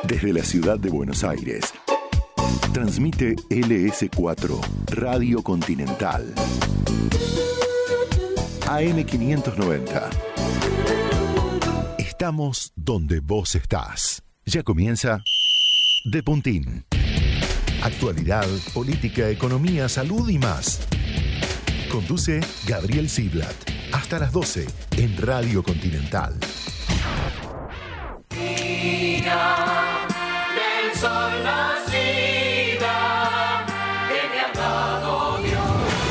Desde la ciudad de Buenos Aires, transmite LS4 Radio Continental. AM590. Estamos donde vos estás. Ya comienza De Puntín. Actualidad, política, economía, salud y más. Conduce Gabriel Ziblatt. Hasta las 12 en Radio Continental. Niña del sol nacida, que me ha dado Dios.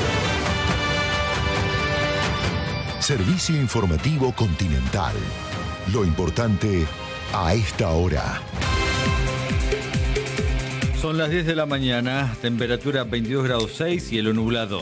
Servicio informativo Continental. Lo importante a esta hora. Son las 10 de la mañana, temperatura 22 grados 6, cielo nublado.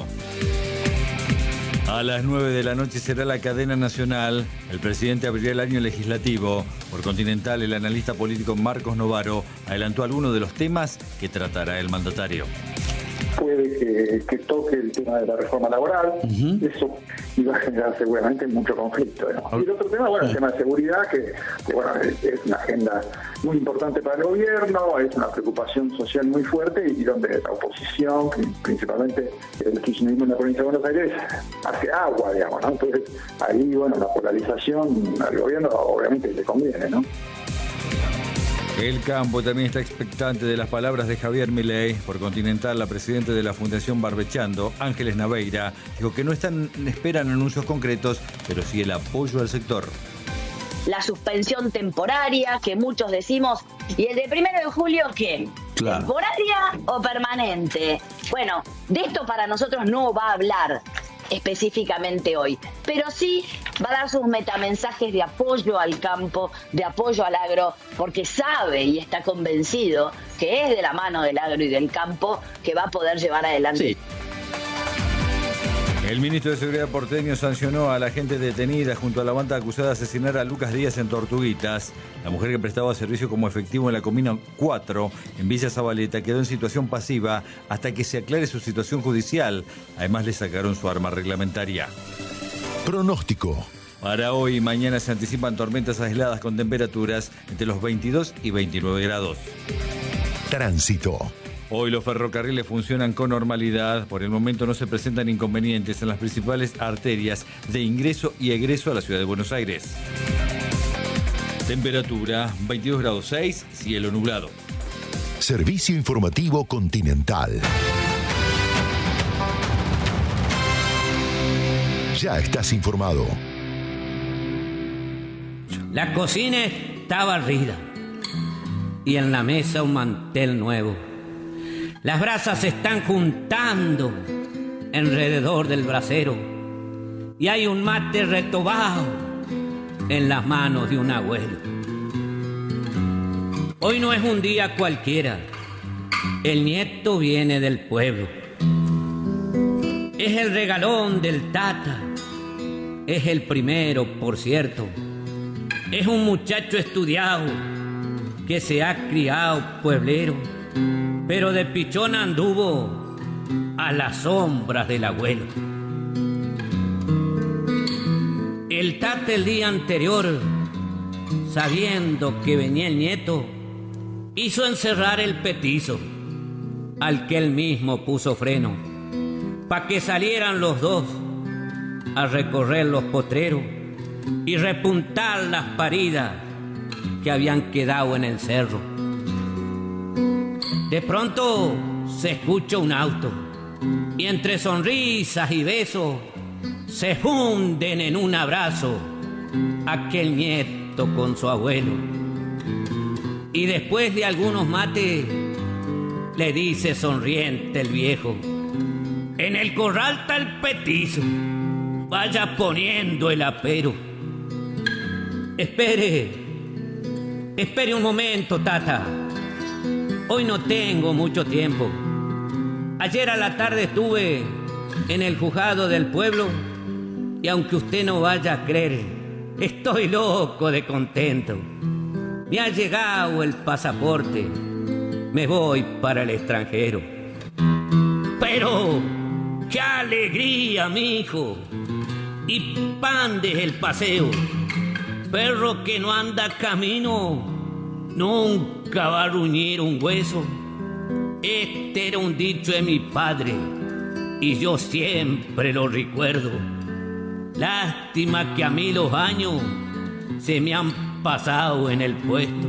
A las 9 de la noche será la cadena nacional. El presidente abrirá el año legislativo. Por Continental, el analista político Marcos Novaro adelantó algunos de los temas que tratará el mandatario. Puede que toque el tema de la reforma laboral, eso iba a generar seguramente mucho conflicto, ¿no? Y el otro tema, bueno, el tema de seguridad, que bueno, es una agenda muy importante para el gobierno, es una preocupación social muy fuerte y donde la oposición, principalmente el kirchnerismo en la provincia de Buenos Aires, hace agua, digamos, ¿no? Entonces, ahí, bueno, la polarización al gobierno obviamente le conviene, ¿no? El campo también está expectante de las palabras de Javier Milei. Por Continental, la presidenta de la Fundación Barbechando, Ángeles Naveira, dijo que no esperan anuncios concretos, pero sí el apoyo al sector. La suspensión temporaria, que muchos decimos, y el de 1 de julio, ¿qué? Claro. ¿Temporaria o permanente? Bueno, de esto para nosotros no va a hablar específicamente hoy, pero sí va a dar sus metamensajes de apoyo al campo, de apoyo al agro, porque sabe y está convencido que es de la mano del agro y del campo que va a poder llevar adelante. Sí. El ministro de Seguridad porteño sancionó a la gente detenida junto a la banda acusada de asesinar a Lucas Díaz en Tortuguitas. La mujer que prestaba servicio como efectivo en la Comuna 4, en Villa Zabaleta, quedó en situación pasiva hasta que se aclare su situación judicial. Además, le sacaron su arma reglamentaria. Pronóstico. Para hoy y mañana se anticipan tormentas aisladas con temperaturas entre los 22 y 29 grados. Tránsito. Hoy los ferrocarriles funcionan con normalidad. Por el momento no se presentan inconvenientes en las principales arterias de ingreso y egreso a la ciudad de Buenos Aires. Temperatura 22 grados 6, cielo nublado. Servicio informativo Continental. Ya estás informado. La cocina está barrida y en la mesa un mantel nuevo. Las brasas se están juntando alrededor del brasero y hay un mate retobado en las manos de un abuelo. Hoy no es un día cualquiera, el nieto viene del pueblo. Es el regalón del Tata, es el primero, por cierto. Es un muchacho estudiado que se ha criado pueblero, pero de pichón anduvo a las sombras del abuelo. El Tata el día anterior, sabiendo que venía el nieto, hizo encerrar el petizo, al que él mismo puso freno, pa' que salieran los dos a recorrer los potreros y repuntar las paridas que habían quedado en el cerro. De pronto se escucha un auto y entre sonrisas y besos se funden en un abrazo aquel nieto con su abuelo. Y después de algunos mates le dice sonriente el viejo: en el corral está el petizo, vaya poniendo el apero. Espere un momento, Tata. Hoy no tengo mucho tiempo. Ayer a la tarde estuve en el juzgado del pueblo y aunque usted no vaya a creer, estoy loco de contento. Me ha llegado el pasaporte, me voy para el extranjero. Pero ¡qué alegría, mijo! Y pan de el paseo. Perro que no anda camino, nunca va a ruñir un hueso. Este era un dicho de mi padre y yo siempre lo recuerdo. Lástima que a mí los años se me han pasado en el puesto.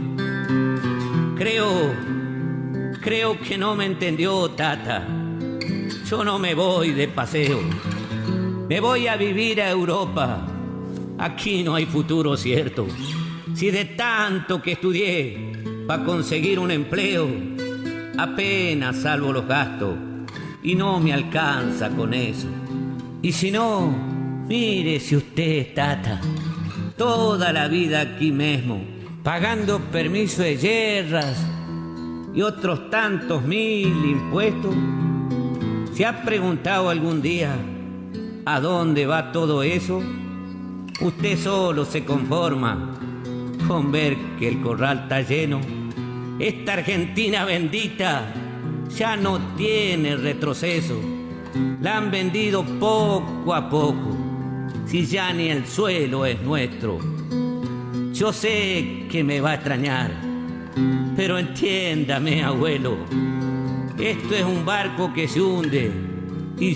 Creo que no me entendió, Tata. Yo no me voy de paseo. Me voy a vivir a Europa. Aquí no hay futuro cierto. Si de tanto que estudié para conseguir un empleo, apenas salvo los gastos y no me alcanza con eso. Y si no, mírese usted, Tata, toda la vida aquí mismo, pagando permiso de guerras y otros tantos mil impuestos. ¿Se ha preguntado algún día a dónde va todo eso? Usted solo se conforma con ver que el corral está lleno. Esta Argentina bendita ya no tiene retroceso. La han vendido poco a poco, si ya ni el suelo es nuestro. Yo sé que me va a extrañar, pero entiéndame, abuelo, esto es un barco que se hunde y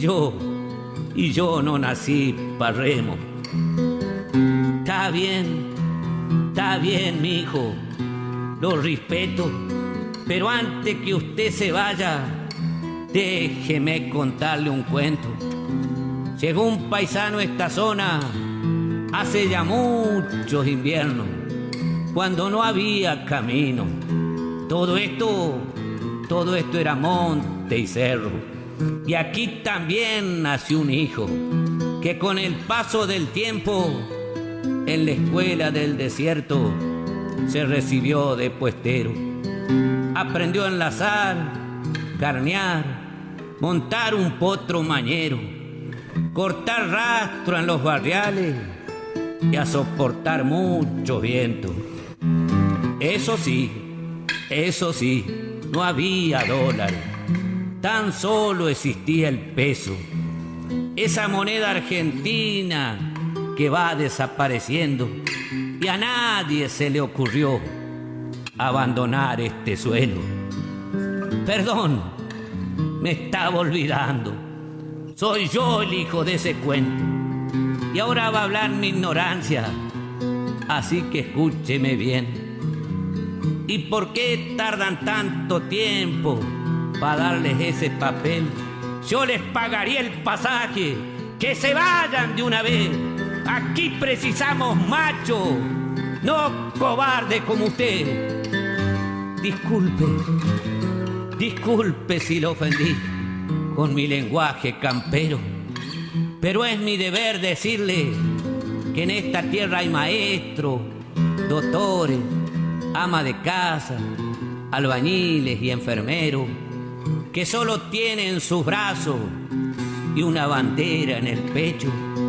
yo no nací para remo. Está bien, mi hijo, lo respeto, pero antes que usted se vaya, déjeme contarle un cuento. Llegó un paisano a esta zona hace ya muchos inviernos, cuando no había camino. Todo esto era monte y cerro. Y aquí también nació un hijo que con el paso del tiempo en la escuela del desierto se recibió de puestero. Aprendió a enlazar, carnear, montar un potro mañero, cortar rastro en los barriales y a soportar mucho viento. Eso sí, no había dólar, tan solo existía el peso, esa moneda argentina que va desapareciendo, y a nadie se le ocurrió abandonar este suelo. Perdón, me estaba olvidando, soy yo el hijo de ese cuento, y ahora va a hablar mi ignorancia, así que escúcheme bien. ¿Y por qué tardan tanto tiempo para darles ese papel? Yo les pagaría el pasaje, que se vayan de una vez. Aquí precisamos machos, no cobardes como usted. Disculpe si lo ofendí con mi lenguaje campero, pero es mi deber decirle que en esta tierra hay maestros, doctores, ama de casa, albañiles y enfermeros, que solo tienen sus brazos y una bandera en el pecho.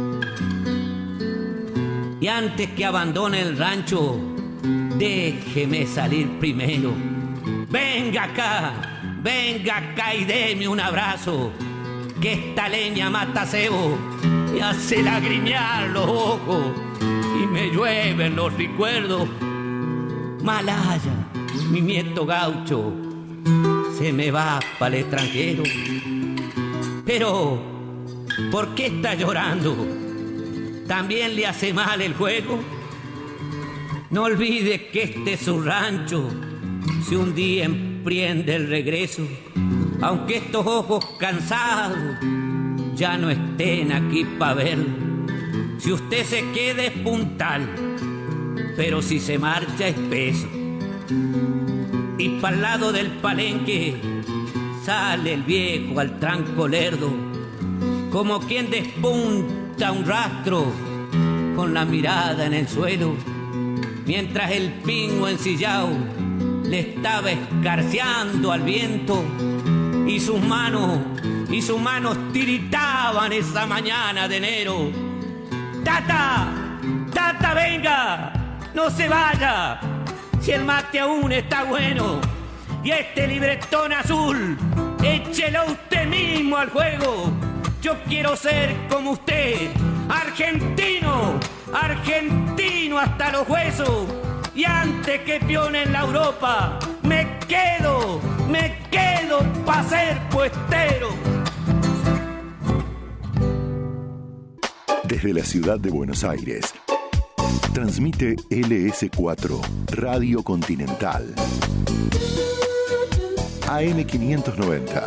Y antes que abandone el rancho, déjeme salir primero. Venga acá y deme un abrazo, que esta leña mata cebo y hace lagrimear los ojos y me llueven los recuerdos. Malaya, mi nieto gaucho, se me va para el extranjero. Pero, ¿por qué está llorando? ¿También le hace mal el juego? No olvide que este es su rancho, si un día emprende el regreso, aunque estos ojos cansados ya no estén aquí para verlo. Si usted se queda es puntal, pero si se marcha es peso. Y para el lado del palenque sale el viejo al tranco lerdo, como quien despunta un rastro con la mirada en el suelo, mientras el pingo ensillado le estaba escarceando al viento y sus manos tiritaban esa mañana de enero. ¡Tata, venga! ¡No se vaya! Si el mate aún está bueno y este libretón azul, échelo usted mismo al juego. Yo quiero ser como usted, argentino hasta los huesos. Y antes que pionen la Europa, me quedo pa' ser puestero. Desde la ciudad de Buenos Aires, transmite LS4 Radio Continental. AM590.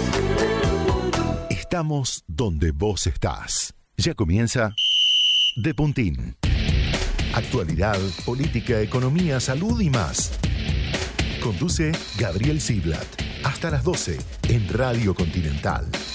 Estamos donde vos estás. Ya comienza De Puntín. Actualidad, política, economía, salud y más. Conduce Gabriel Ziblatt. Hasta las 12 en Radio Continental.